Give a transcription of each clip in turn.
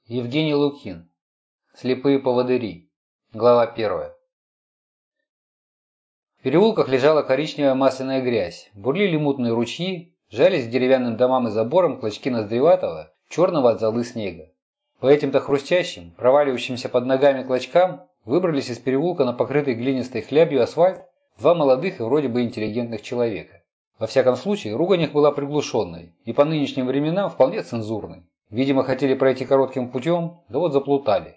Евгений Лукин. Слепые поводыри. Глава 1. В переулках лежала коричневая масляная грязь, бурлили мутные ручьи, жались к деревянным домам и заборам клочки ноздреватого, черного от золы снега. По этим-то хрустящим, проваливающимся под ногами клочкам выбрались из переулка на покрытый глинистой хлябью асфальт два молодых и вроде бы интеллигентных человека. Во всяком случае, ругань их была приглушенной и по нынешним временам вполне цензурной. Видимо, хотели пройти коротким путем, да вот заплутали.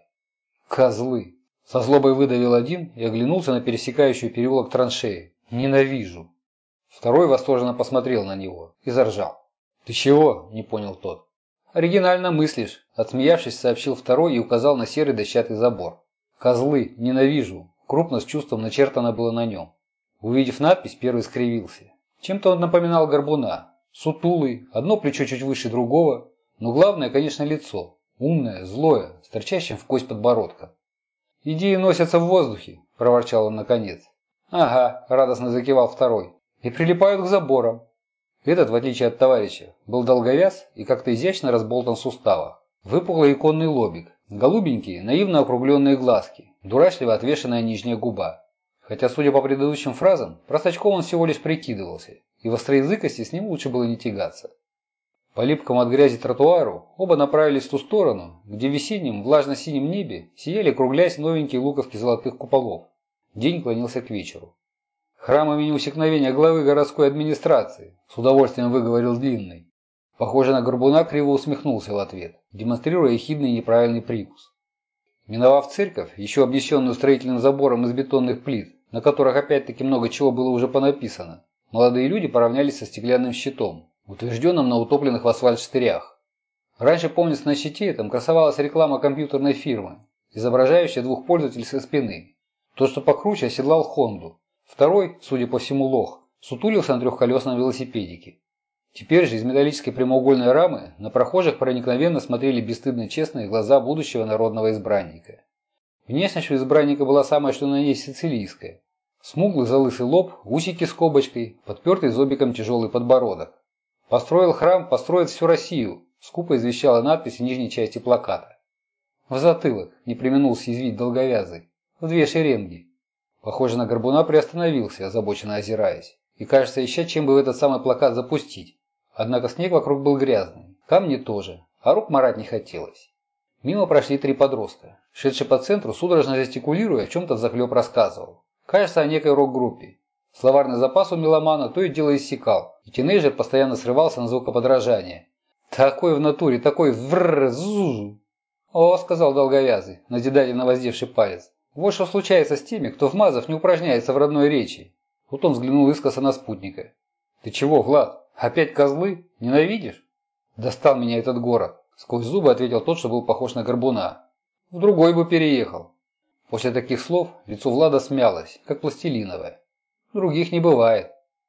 Козлы! Со злобой выдавил один и оглянулся на пересекающую переулок траншеи. Ненавижу! Второй восторженно посмотрел на него и заржал. Ты чего? Не понял тот. Оригинально мыслишь, отсмеявшись, сообщил второй и указал на серый дощатый забор. Козлы! Ненавижу! Крупно с чувством начертано было на нем. Увидев надпись, первый скривился. Чем-то он напоминал горбуна. Сутулый, одно плечо чуть выше другого. Но главное, конечно, лицо. Умное, злое, с торчащим в кость подбородком. «Идеи носятся в воздухе», – проворчал он наконец. «Ага», – радостно закивал второй. «И прилипают к заборам». Этот, в отличие от товарища, был долговяз и как-то изящно разболтан в суставах. Выпуклый иконный лобик, голубенькие, наивно округленные глазки, дурашливо отвешенная нижняя губа. Хотя, судя по предыдущим фразам, простачком он всего лишь прикидывался, и в остроязыкости с ним лучше было не тягаться. По липкому от грязи тротуару оба направились в ту сторону, где в весеннем влажно-синем небе сияли, круглясь, новенькие луковки золотых куполов. День клонился к вечеру. «Храм имени усекновения главы городской администрации», – с удовольствием выговорил Длинный. Похоже на горбуна, криво усмехнулся в ответ, демонстрируя ехидный и неправильный прикус. Миновав церковь, еще обнесенную строительным забором из бетонных плит, на которых опять-таки много чего было уже понаписано, молодые люди поравнялись со стеклянным щитом, утвержденным на утопленных в асфальт штырях. Раньше, помнится, на щите этом красовалась реклама компьютерной фирмы, изображающая двух пользователей со спины. Тот, что покруче, оседлал Хонду. Второй, судя по всему, лох, сутулился на трехколесном велосипедике. Теперь же из металлической прямоугольной рамы на прохожих проникновенно смотрели бесстыдно честные глаза будущего народного избранника. Внешность у избранника была самая что на есть сицилийская. Смуглый залысый лоб, усики с кобочкой, подпертый зобиком тяжелый подбородок. «Построил храм, построит всю Россию», – скупо извещала надпись в нижней части плаката. В затылок, не преминул съязвить долговязый, в две шеренги. Похоже, на горбуна приостановился, озабоченно озираясь, и, кажется, ища, чем бы в этот самый плакат запустить. Однако снег вокруг был грязный, камни тоже, а рук марать не хотелось. Мимо прошли три подростка. Шедший по центру, судорожно жестикулируя, о чем-то взахлеб рассказывал. Кажется, о некой рок-группе. Словарный запас у меломана то и дело иссякал, и тинейджер постоянно срывался на звукоподражание. Такой в натуре, такой врррр-зу. «О», — сказал долговязый, назидательно воздевший палец. «Вот что случается с теми, кто, вмазав, не упражняется в родной речи». Тут он взглянул искоса на спутника. «Ты чего, Влад, опять козлы? Ненавидишь?» «Достал меня этот город», — сквозь зубы ответил тот, что был похож на горбуна. «В другой бы переехал». После таких слов лицо Влада смялось, как пластилиновое. Других не бывает.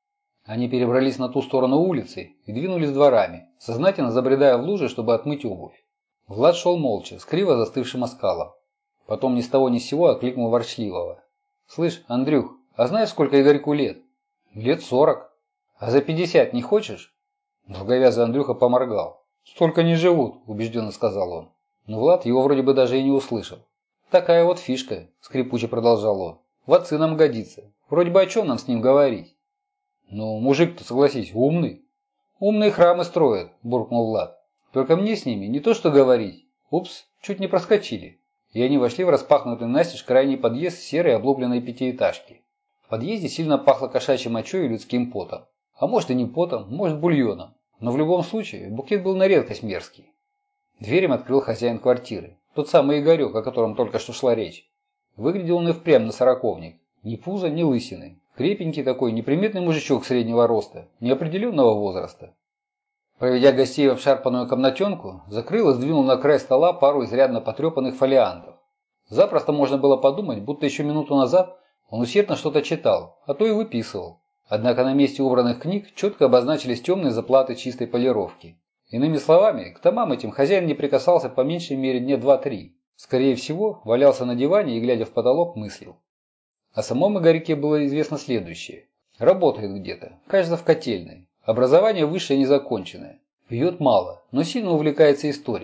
Они перебрались на ту сторону улицы и двинулись дворами, сознательно забредая в лужи, чтобы отмыть обувь. Влад шел молча, с криво застывшим оскалом. Потом ни с того ни с сего окликнул ворчливого. «Слышь, Андрюх, а знаешь, сколько Игорьку лет?» «Лет 40. А за 50 не хочешь?» Долговязый Андрюха поморгал. «Столько не живут», – убежденно сказал он. Но Влад его вроде бы даже и не услышал. «Такая вот фишка», – скрипуче продолжал он. «В отцы нам годится. Вроде бы о чем нам с ним говорить?» «Ну, мужик-то, согласись, умный». «Умные храмы строят», – буркнул Влад. «Только мне с ними не то что говорить. Упс, чуть не проскочили». И они вошли в распахнутый настежь крайний подъезд серой облупленной пятиэтажки. В подъезде сильно пахло кошачьей мочой и людским потом. А может и не потом, может бульоном. Но в любом случае букет был на редкость мерзкий. Дверь им открыл хозяин квартиры. Тот самый Игорек, о котором только что шла речь. Выглядел он и впрямь на сороковник. Ни пуза, ни лысины. Крепенький такой, неприметный мужичок среднего роста, неопределенного возраста. Проведя гостей в обшарпанную комнатенку, закрыл и сдвинул на край стола пару изрядно потрепанных фолиантов. Запросто можно было подумать, будто еще минуту назад он усердно что-то читал, а то и выписывал. Однако на месте убранных книг четко обозначились темные заплаты чистой полировки. Иными словами, к томам этим хозяин не прикасался по меньшей мере дня 2-3. Скорее всего, валялся на диване и, глядя в потолок, мыслил. О самом Игорьке было известно следующее. Работает где-то, кажется, в котельной. Образование высшее незаконченное. Пьет мало, но сильно увлекается историей.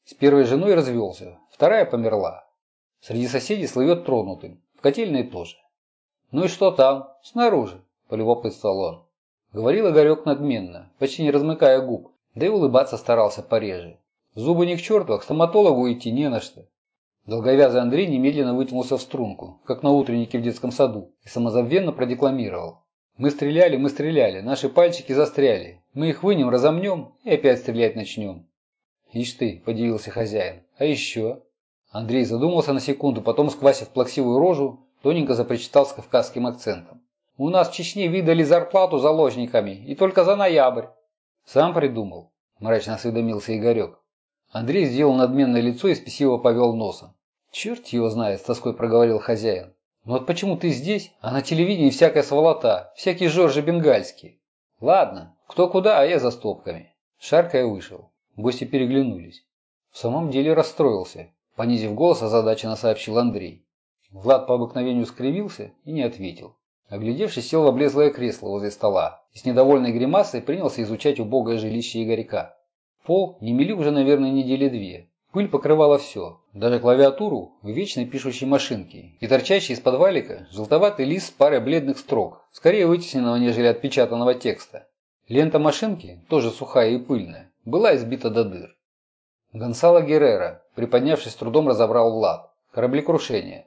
С первой женой развелся, вторая померла. Среди соседей слывет тронутым, в котельной тоже. Ну и что там, снаружи, полюбопытствовал он. Говорил Игорек надменно, почти не размыкая губ, да и улыбаться старался пореже. Зубы не к черту, а к стоматологу идти не на что. Долговязый Андрей немедленно вытянулся в струнку, как на утреннике в детском саду, и самозабвенно продекламировал. Мы стреляли, наши пальчики застряли. Мы их вынем, разомнем и опять стрелять начнем. Ишь ты, подивился хозяин, а еще? Андрей задумался на секунду, потом, сквасив плаксивую рожу, тоненько запричитал с кавказским акцентом. У нас в Чечне выдали зарплату заложниками, и только за ноябрь. Сам придумал, мрачно осведомился Игорек. Андрей сделал надменное лицо и спесиво повел носом. Черт его знает, с тоской проговорил хозяин. Но вот почему ты здесь, а на телевидении всякая сволота, всякие Жоржи бенгальские? Ладно, кто куда, а я за стопками. Шаркая вышел. Гости переглянулись. В самом деле расстроился. Понизив голос, озадаченно сообщил Андрей. Влад по обыкновению скривился и не ответил. Оглядевшись, сел в облезлое кресло возле стола и с недовольной гримасой принялся изучать убогое жилище Игорька. Пол не мели уже, наверное, недели две. Пыль покрывала все, даже клавиатуру в вечной пишущей машинке, и торчащий из-под валика желтоватый лист с парой бледных строк, скорее вытесненного, нежели отпечатанного текста. Лента машинки, тоже сухая и пыльная, была избита до дыр. Гонсало Геррера, приподнявшись, с трудом разобрал Влад. Кораблекрушение,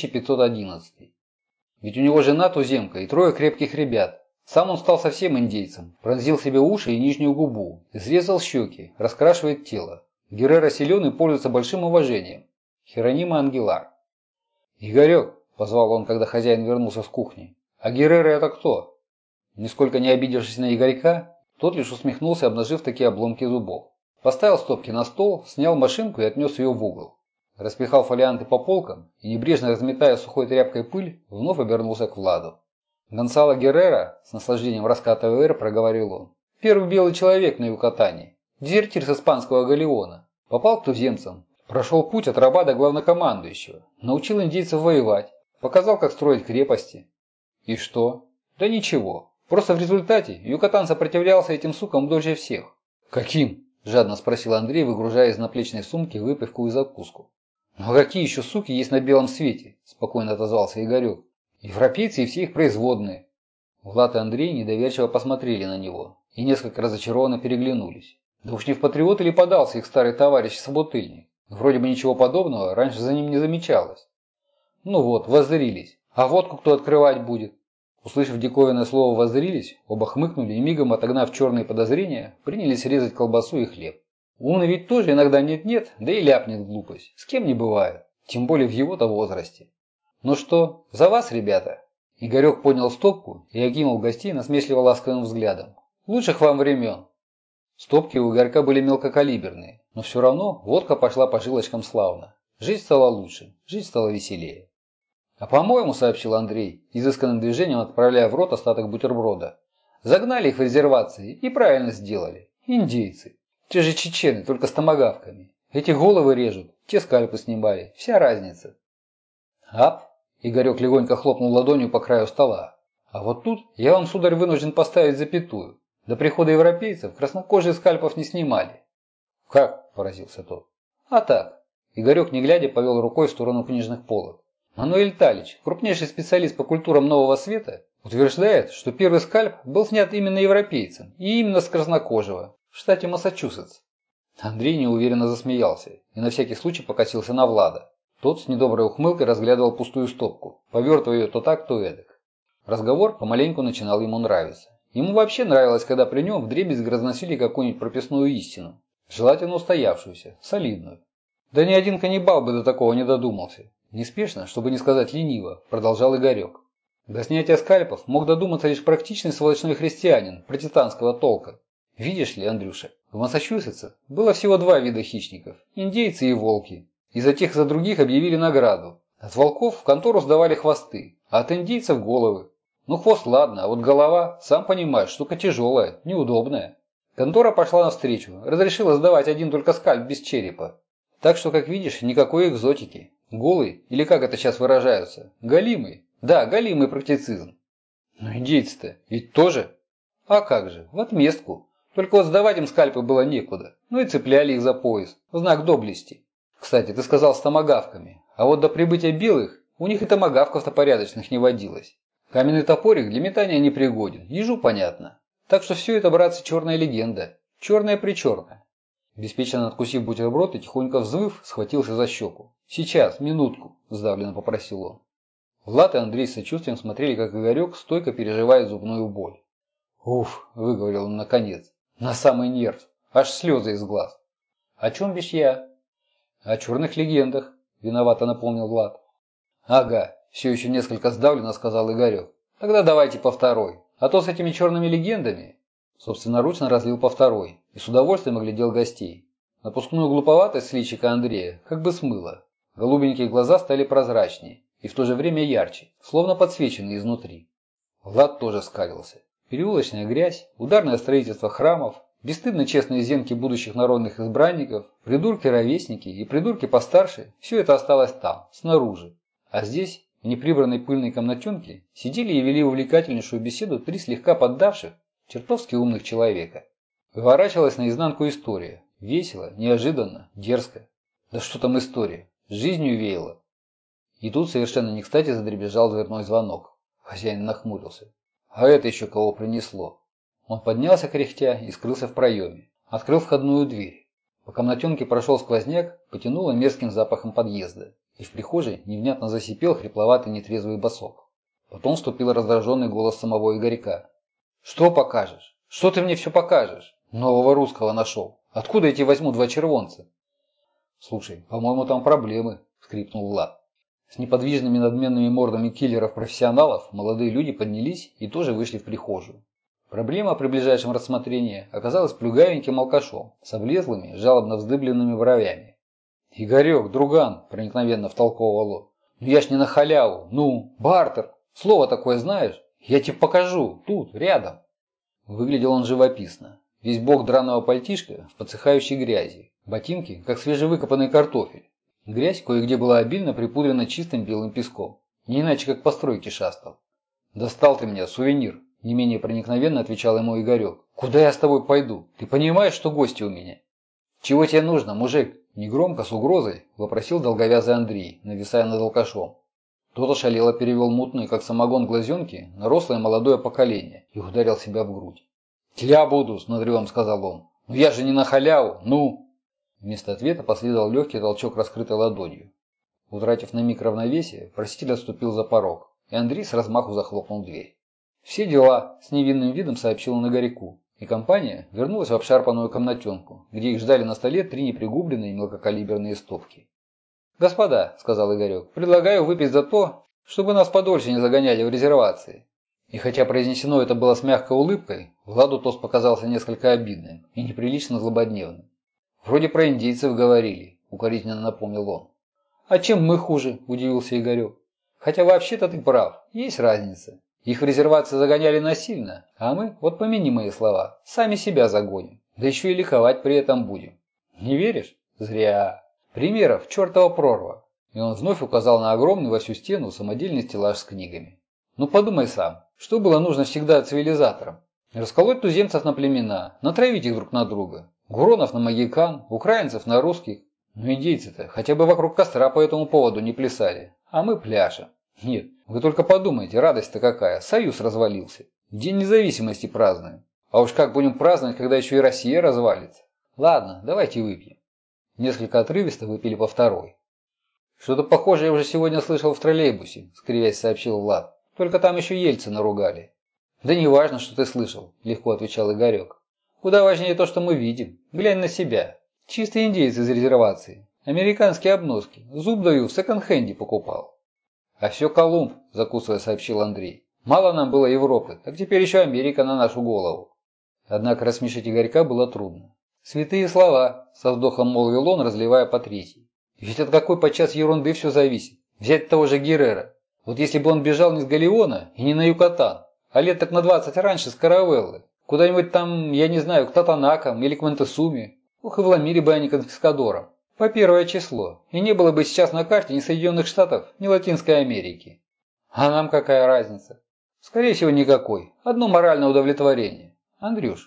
1511. Ведь у него жена туземка и трое крепких ребят. Сам он стал совсем индейцем, пронзил себе уши и нижнюю губу, изрезал щеки, раскрашивает тело. Геррера силен и пользуется большим уважением. Херонима Ангелар. «Игорек», – позвал он, когда хозяин вернулся с кухни, – «а Геррера это кто?» Нисколько не обидевшись на Игорька, тот лишь усмехнулся, обнажив такие обломки зубов. Поставил стопки на стол, снял машинку и отнес ее в угол. Распихал фолианты по полкам и, небрежно разметая сухой тряпкой пыль, вновь обернулся к Владу. «Гонсало Геррера», с наслаждением раскатывая «Р», проговорил он, – «первый белый человек на Юкатане, дезертир с испанского галеона, попал к туземцам, прошел путь от раба до главнокомандующего, научил индейцев воевать, показал, как строить крепости». «И что?» «Да ничего, просто в результате Юкатан сопротивлялся этим сукам дольше всех». «Каким?» – жадно спросил Андрей, выгружая из наплечной сумки выпивку и закуску. «Ну а какие еще суки есть на белом свете?» – спокойно отозвался Игорек. «Европейцы и все их производные». Влад и Андрей недоверчиво посмотрели на него и несколько разочарованно переглянулись. Да уж не в патриот или подался их старый товарищ-собутыльник. Вроде бы ничего подобного раньше за ним не замечалось. Ну вот, воззрились. А водку кто открывать будет? Услышав диковинное слово «воззрились», оба хмыкнули и, мигом отогнав черные подозрения, принялись резать колбасу и хлеб. Умный ведь тоже иногда нет-нет, да и ляпнет глупость. С кем не бывает. Тем более в его-то возрасте. «Ну что, за вас, ребята?» Игорек поднял стопку и окинул гостей насмешливо ласковым взглядом. «Лучших вам времен». Стопки у Игорька были мелкокалиберные, но все равно водка пошла по жилочкам славно. Жить стало лучше, жить стало веселее. «А по-моему, — сообщил Андрей, изысканным движением отправляя в рот остаток бутерброда, — загнали их в резервации и правильно сделали. Индейцы. Те же чечены, только с томагавками. Эти головы режут, те скальпы снимали. Вся разница». «Ап!» — Игорек легонько хлопнул ладонью по краю стола. «А вот тут я вам, сударь, вынужден поставить запятую. До прихода европейцев краснокожие скальпов не снимали». «Как?» – поразился тот. «А так». Игорек, не глядя, повел рукой в сторону книжных полок. Мануэль Талич, крупнейший специалист по культурам Нового Света, утверждает, что первый скальп был снят именно европейцем и именно с краснокожего, в штате Массачусетс. Андрей неуверенно засмеялся и на всякий случай покосился на Влада. Тот с недоброй ухмылкой разглядывал пустую стопку, повертывая ее то так, то эдак. Разговор помаленьку начинал ему нравиться. Ему вообще нравилось, когда при нем вдребезги разносили какую-нибудь прописную истину, желательно устоявшуюся, солидную. Да ни один каннибал бы до такого не додумался. Неспешно, чтобы не сказать лениво, продолжал Игорек. До снятия скальпов мог додуматься лишь практичный сволочной христианин протестантского толка. Видишь ли, Андрюша, в Массачусетсе было всего два вида хищников – индейцы и волки. И за тех и за других объявили награду. От волков в контору сдавали хвосты, а от индейцев головы. Ну хвост ладно, а вот голова, сам понимаешь, штука тяжелая, неудобная. Контора пошла навстречу, разрешила сдавать один только скальп без черепа. Так что, как видишь, никакой экзотики. Голый, или как это сейчас выражаются, голимый. Да, голимый практицизм. Но индейцы-то ведь тоже. А как же, в отместку. Только вот сдавать им скальпы было некуда. Ну и цепляли их за пояс, в знак доблести. Кстати, ты сказал с томагавками, а вот до прибытия белых у них и томагавков-то порядочных не водилось. Каменный топорик для метания не пригоден, ежу понятно. Так что все это, братцы, черная легенда. Черная-причерная. Беспечно откусив бутерброд и тихонько взвыв, схватился за щеку. «Сейчас, минутку», – сдавленно попросил он. Влад и Андрей с сочувствием смотрели, как Игорек стойко переживает зубную боль. «Уф», – выговорил он наконец, – «на самый нерв, аж слезы из глаз». «О чем бишь я?» «О черных легендах», – виновато напомнил Влад. «Ага», – все еще несколько сдавленно сказал Игорек. «Тогда давайте по второй, а то с этими черными легендами...» Собственноручно разлил по второй и с удовольствием оглядел гостей. Напускную глуповатость с личика Андрея как бы смыло. Голубенькие глаза стали прозрачнее и в то же время ярче, словно подсвеченные изнутри. Влад тоже скалился. Переулочная грязь, ударное строительство храмов, бесстыдно честные зенки будущих народных избранников, придурки-ровесники и придурки постарше – все это осталось там, снаружи. А здесь, в неприбранной пыльной комнатенке, сидели и вели увлекательнейшую беседу три слегка поддавших, чертовски умных человека. Выворачивалась наизнанку история. Весело, неожиданно, дерзко. Да что там история? Жизнью веяло. И тут совершенно не кстати задребезжал дверной звонок. Хозяин нахмурился. А это еще кого принесло? Он поднялся кряхтя и скрылся в проеме. Открыл входную дверь. По комнатенке прошел сквозняк, потянуло мерзким запахом подъезда. И в прихожей невнятно засипел хрипловатый нетрезвый босок. Потом вступил раздраженный голос самого Игорька. «Что покажешь? Что ты мне все покажешь? Нового русского нашел. Откуда эти возьму два червонца?» «Слушай, по-моему, там проблемы», – скрипнул Влад. С неподвижными надменными мордами киллеров-профессионалов молодые люди поднялись и тоже вышли в прихожую. Проблема при ближайшем рассмотрении оказалась плюгавеньким алкашом с облезлыми, жалобно вздыбленными бровями. «Игорек, друган», – проникновенно втолковывал он, – «ну я ж не на халяву, ну, бартер, слово такое знаешь? Я тебе покажу, тут, рядом». Выглядел он живописно. Весь бок драного пальтишка в подсыхающей грязи, ботинки, как свежевыкопанный картофель. Грязь кое-где была обильно припудрена чистым белым песком. Не иначе, как по стройке шастал. «Достал ты меня, сувенир», – не менее проникновенно отвечал ему Игорек. «Куда я с тобой пойду? Ты понимаешь, что гости у меня?» «Чего тебе нужно, мужик?» – негромко, с угрозой, вопросил долговязый Андрей, нависая над алкашом. Тот ошалело перевел мутные, как самогон, глазенки на рослое молодое поколение и ударил себя в грудь. «Тля буду», – с надрывом сказал он. «Ну я же не на халяву, ну!» Вместо ответа последовал легкий толчок раскрытой ладонью. Утратив на миг равновесие, проситель отступил за порог, и Андрей с размаху захлопнул дверь. «Все дела», – с невинным видом сообщил он Игорьку, и компания вернулась в обшарпанную комнатенку, где их ждали на столе три непригубленные мелкокалиберные стопки. «Господа», – сказал Игорек, – «предлагаю выпить за то, чтобы нас подольше не загоняли в резервации». И хотя произнесено это было с мягкой улыбкой, Владу тост показался несколько обидным и неприлично злободневным. «Вроде про индейцев говорили», – укоризненно напомнил он. «А чем мы хуже?» – удивился Игорек. «Хотя вообще-то ты прав, есть разница. Их в резервации загоняли насильно, а мы, вот помяни мои слова, сами себя загоним, да еще и ликовать при этом будем. Не веришь? Зря. Примеров чертова прорва». И он вновь указал на огромный во всю стену самодельный стеллаж с книгами. «Ну подумай сам, что было нужно всегда цивилизаторам? Расколоть туземцев на племена, натравить их друг на друга, гуронов на магикан, украинцев на русских. Ну индейцы-то хотя бы вокруг костра по этому поводу не плясали, а мы пляшем. Нет, вы только подумайте, радость-то какая, союз развалился. День независимости празднуем. А уж как будем праздновать, когда еще и Россия развалится? Ладно, давайте выпьем». Несколько отрывисто выпили по второй. «Что-то похожее я уже сегодня слышал в троллейбусе», – скривясь сообщил Влад. «Только там еще Ельцина ругали». «Да не важно, что ты слышал», – легко отвечал Игорек. «Куда важнее то, что мы видим. Глянь на себя. Чистый индеец из резервации. Американские обноски. Зуб даю, в секонд-хенде покупал». «А все Колумб», – закусывая сообщил Андрей. «Мало нам было Европы, так теперь еще Америка на нашу голову». Однако рассмешить Игорька было трудно. «Святые слова», – со вздохом молвил он, разливая по третьей. «Ведь от какой подчас ерунды все зависит. Взять того же Геррера. Вот если бы он бежал не с Галеона и не на Юкатан, а лет так на 20 раньше с Каравеллы, куда-нибудь там, я не знаю, к Татанакам или к Монтесуме, ух, и вломили бы они конфискадором. По первое число. И не было бы сейчас на карте ни Соединенных Штатов, ни Латинской Америки. А нам какая разница? Скорее всего, никакой. Одно моральное удовлетворение. Андрюш».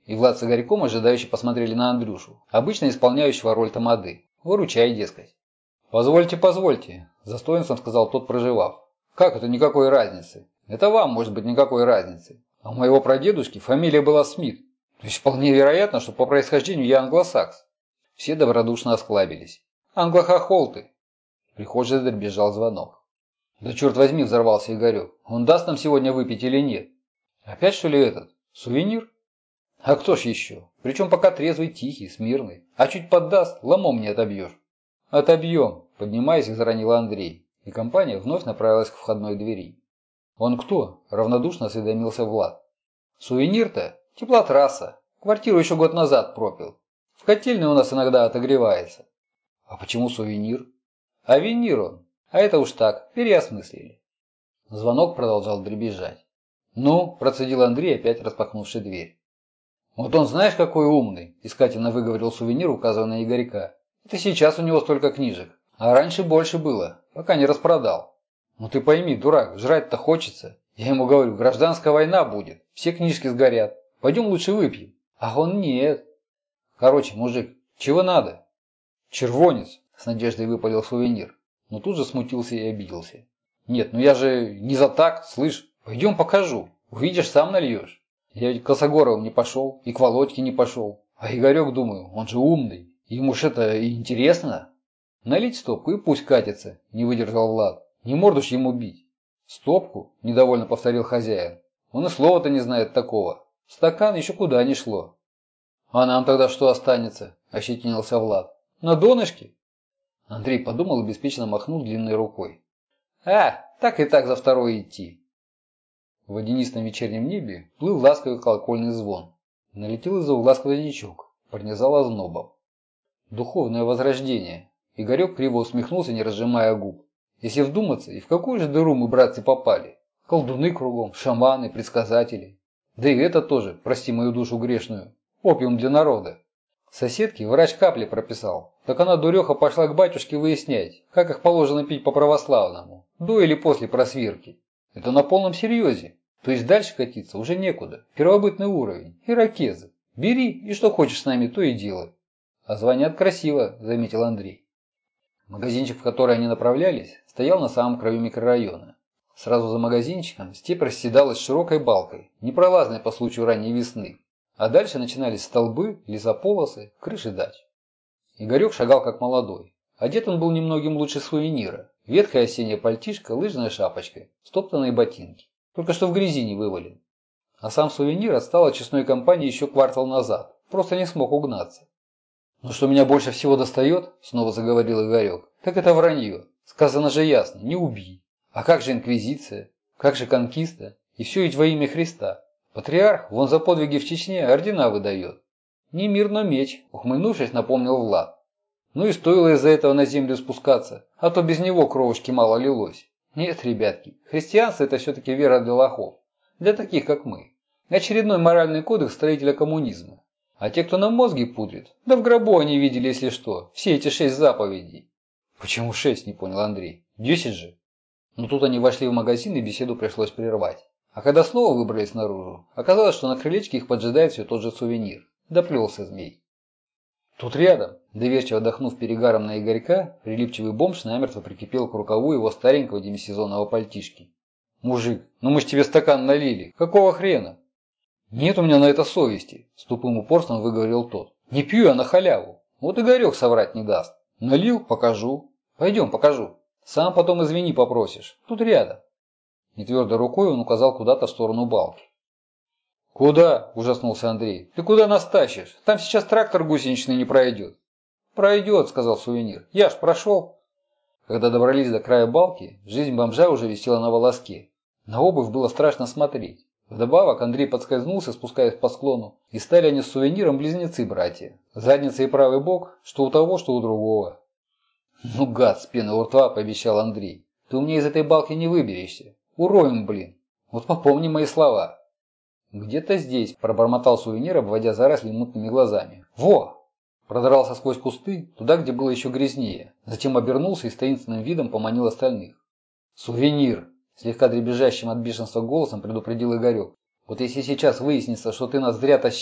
И Влад с Игорьком ожидающе посмотрели на Андрюшу, обычно исполняющего роль тамады. Выручай, дескать. «Позвольте, позвольте», – с достоинством сказал тот, проживав. «Как это никакой разницы? Это вам может быть никакой разницы. А у моего прадедушки фамилия была Смит. То есть вполне вероятно, что по происхождению я англосакс». Все добродушно осклабились. «Англохохол ты!» В прихожей задребезжал звонок. «Да черт возьми!» – взорвался Игорек. «Он даст нам сегодня выпить или нет?» «Опять что ли этот? Сувенир?» «А кто ж еще? Причем пока трезвый, тихий, смирный. А чуть поддаст, ломом не отобьешь». «Отобьем!» – поднимаясь, заронил Андрей. И компания вновь направилась к входной двери. «Он кто?» – равнодушно осведомился Влад. «Сувенир-то? Теплотрасса. Квартиру еще год назад пропил. В котельной у нас иногда отогревается». «А почему сувенир?» «А винир он. А это уж так, переосмыслили». Звонок продолжал дребезжать. «Ну?» – процедил Андрей, опять распахнувший дверь. «Вот он знаешь, какой умный!» – искательно выговорил Сувенир, указывая на Игорька. «Это сейчас у него столько книжек. А раньше больше было, пока не распродал». «Ну ты пойми, дурак, жрать-то хочется. Я ему говорю, гражданская война будет, все книжки сгорят. Пойдем лучше выпьем». А он нет. «Короче, мужик, чего надо?» «Червонец», – с надеждой выпалил Сувенир, но тут же смутился и обиделся. «Нет, ну я же не за так, слышь, пойдем покажу. Увидишь, сам нальешь». Я ведь к Косогоровым не пошел, и к Володьке не пошел. А Игорек, думаю, он же умный. Ему ж это и интересно. Налить стопку и пусть катится, не выдержал Влад. Не морду ж ему бить. Стопку? Недовольно повторил хозяин. Он и слова-то не знает такого. Стакан еще куда ни шло. А нам тогда что останется? Ощетинился Влад. На донышке? Андрей подумал и беспечно махнул длинной рукой. Так и так за второй идти. В водянистом вечернем небе плыл ласковый колокольный звон. Налетел из-за угла сквознячок, пронизал ознобом. Духовное возрождение. Игорек криво усмехнулся, не разжимая губ. Если вдуматься, и в какую же дыру мы, братцы, попали? Колдуны кругом, шаманы, предсказатели. Да и это тоже, прости мою душу грешную, опиум для народа. Соседке врач капли прописал. Так она, дуреха, пошла к батюшке выяснять, как их положено пить по-православному, до или после просвирки. Это на полном серьезе. То есть дальше катиться уже некуда. Первобытный уровень. Ирокезы. Бери, и что хочешь с нами, то и делай. А звонят красиво, заметил Андрей. Магазинчик, в который они направлялись, стоял на самом краю микрорайона. Сразу за магазинчиком степь расседалась широкой балкой, непролазной по случаю ранней весны. А дальше начинались столбы, лесополосы, крыши дач. Игорек шагал как молодой. Одет он был немногим лучше Сувенира. Ветхая осенняя пальтишко, лыжная шапочка, стоптанные ботинки. Только что в грязи не вывален. А сам Сувенир отстал от честной компании еще квартал назад. Просто не смог угнаться. «Но что меня больше всего достает, — снова заговорил Игорек, — так это вранье. Сказано же ясно, не убий. А как же инквизиция? Как же конкиста? И все ведь во имя Христа. Патриарх вон за подвиги в Чечне ордена выдает». «Не мир, но меч», — ухмыльнувшись, напомнил Влад. Ну и стоило из-за этого на землю спускаться, а то без него кровушки мало лилось. Нет, ребятки, христианство – это все-таки вера для лохов. Для таких, как мы. Очередной моральный кодекс строителя коммунизма. А те, кто нам мозги пудрит, да в гробу они видели, если что, все эти 6 заповедей. Почему 6, не понял Андрей. 10 же. Но тут они вошли в магазин, и беседу пришлось прервать. А когда снова выбрались наружу, оказалось, что на крылечке их поджидает все тот же Сувенир. Доплелся змей. Тут рядом, доверчиво дохнув перегаром на Игорька, прилипчивый бомж намертво прикипел к рукаву его старенького демисезонного пальтишки. «Мужик, ну мы ж тебе стакан налили. Какого хрена?» «Нет у меня на это совести», – с тупым упорством выговорил тот. «Не пью я на халяву. Вот Игорек соврать не даст. Налил – покажу. Пойдем, покажу. Сам потом извини попросишь. Тут рядом». Нетвердой рукой он указал куда-то в сторону балки. «Куда?» – ужаснулся Андрей. «Ты куда нас тащишь? Там сейчас трактор гусеничный не пройдет». «Пройдет», – сказал Сувенир. «Я ж прошел». Когда добрались до края балки, жизнь бомжа уже висела на волоске. На обувь было страшно смотреть. Вдобавок Андрей подскользнулся, спускаясь по склону, и стали они с Сувениром близнецы-братья. Задница и правый бок, что у того, что у другого. «Ну, гад, с пены у рта», – пообещал Андрей. «Ты у меня из этой балки не выберешься. Уроем, блин. Вот попомни мои слова». «Где-то здесь», – пробормотал Сувенир, обводя заросли мутными глазами. «Во!» Продрался сквозь кусты, туда, где было еще грязнее. Затем обернулся и с таинственным видом поманил остальных. «Сувенир!» – слегка дребезжащим от бешенства голосом предупредил Игорек. «Вот если сейчас выяснится, что ты нас зря тащил,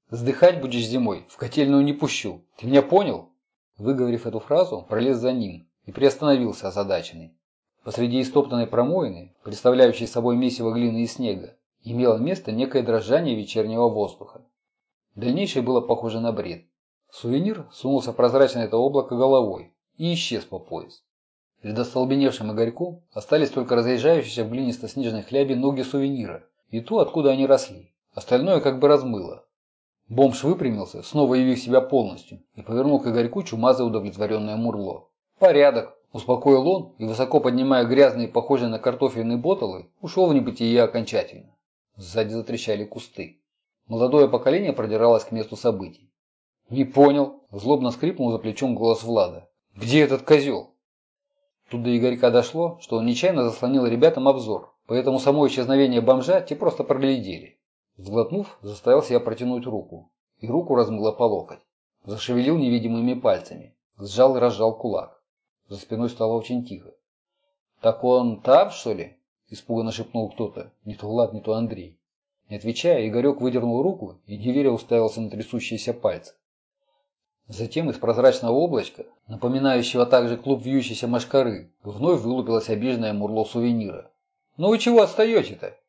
Сдыхать будешь зимой, в котельную не пущу. Ты меня понял?» Выговорив эту фразу, пролез за ним и приостановился озадаченный. Посреди истоптанной промоины, представляющей собой месиво глины и снега, имело место некое дрожание вечернего воздуха. Дальнейшее было похоже на бред. Сувенир сунулся в прозрачное это облако головой и исчез по пояс. Перед остолбеневшим Игорьком остались только разъезжающиеся в глинисто-снежной хлябе ноги сувенира и то, откуда они росли. Остальное как бы размыло. Бомж выпрямился, снова явив себя полностью, и повернул к Игорьку чумазое удовлетворенное мурло. «Порядок!» – успокоил он и, высоко поднимая грязные, похожие на картофельные боталы, ушел в небытие окончательно. Сзади затрещали кусты. Молодое поколение продиралось к месту событий. «Не понял!» – злобно скрипнул за плечом голос Влада. «Где этот козел?» Тут до Игорька дошло, что он нечаянно заслонил ребятам обзор, поэтому само исчезновение бомжа те просто проглядели. Сглотнув, заставил себя протянуть руку, и руку размыло по локоть. Зашевелил невидимыми пальцами, сжал и разжал кулак. За спиной стало очень тихо. «Так он там, что ли?» – испуганно шепнул кто-то, не то Влад, не то Андрей. Не отвечая, Игорек выдернул руку и, не веря, уставился на трясущиеся пальцы. Затем из прозрачного облачка, напоминающего также клуб вьющейся мошкары, вновь вылупилось обиженное мурло сувенира. «Ну вы чего отстаете-то?»